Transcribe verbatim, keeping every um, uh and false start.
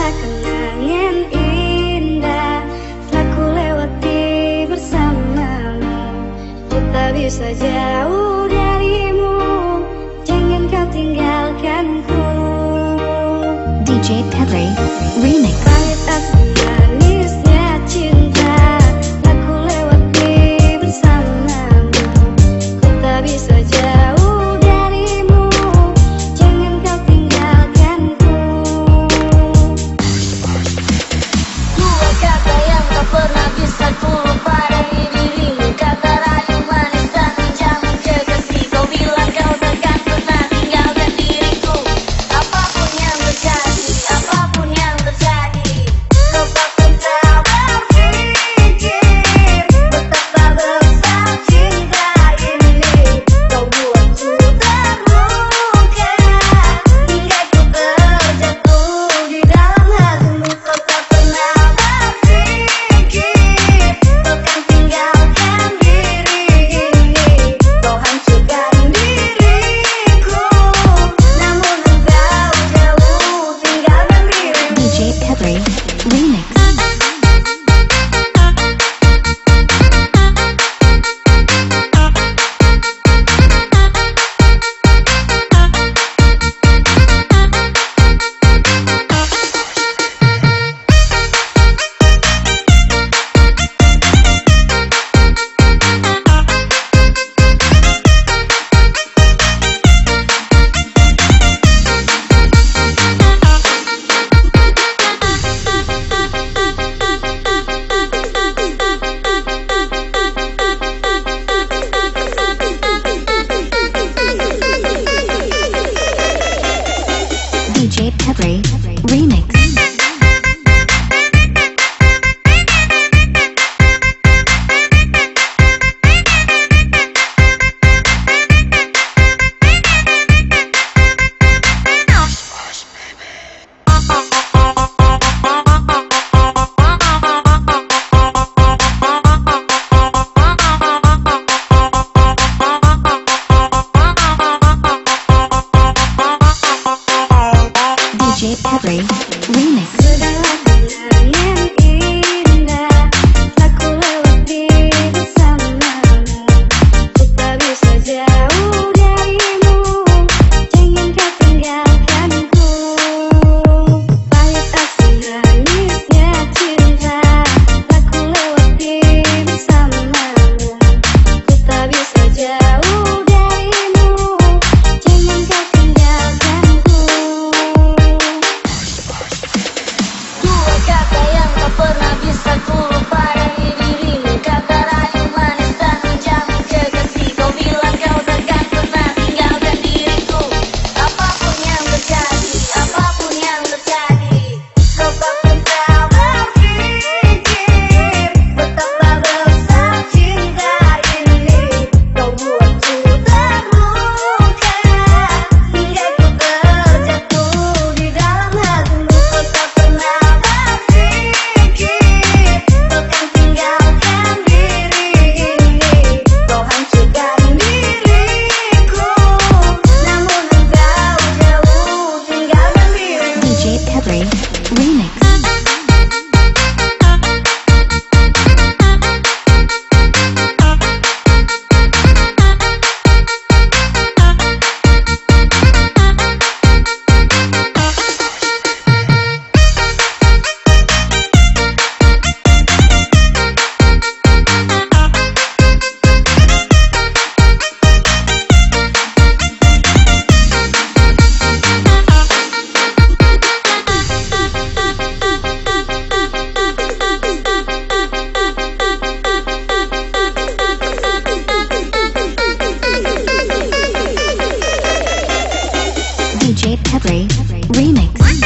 adalah kenangan indah setelah ku lewati bersamamu. Ku tak bisa jauh darimu, jangan kau tinggalkanku. D J Pedri Remix. Pahit asam manisnya cinta setelah ku lewati bersamamu. Ku tak bisa jauh darimu, jangan kau tinggalkanku. Dua kata yang tak pernah bisa ku lupa dari dirimu, kata rayu manis dan menjamin kekasih. Kau bilang kau takkan pernah tinggalkan diriku, apapun yang terjadi, apapun yang terjadi. Kau takkan tak berpikir betapa besar cinta ini. Kau buatku terluka hingga ku terjatuh di dalam hatimu. Kau tak pernah berpikir kau kan tinggalkan diri ini. Kau hancurkan diriku, namun engkau jauh tinggalkan dirimu. D J Pedri Remix. D J Pedri Remix. D J Pedri Remix. Adalah kenangan indah setelah ku lewati bersamamu. Ku tak bisa jauh darimu, jangan kau tinggalkanku. Pahit asam manisnya cinta setelah ku lewati bersamamu. Ku tak bisa jauh darimu, jangan kau tinggalkanku. Dua kata yang tak pernah bisa ku lupa dari dirimu, kata rayu manis dan menjamin kekasih. Kau bilang kau takkan pernah tinggalkan diriku, apapun yang terjadi, apapun yang terjadi. Kau takkan tak berpikir betapa besar cinta ini. Kau buatku terluka hingga ku terjatuh di dalam hatimu. Kau tak pernah berpikir kau kan tinggalkan diri ini. Kau hancurkan diriku, namun engkau jauh tinggalkan dirimu. D J Pedri Remix. D J Pedri Remix.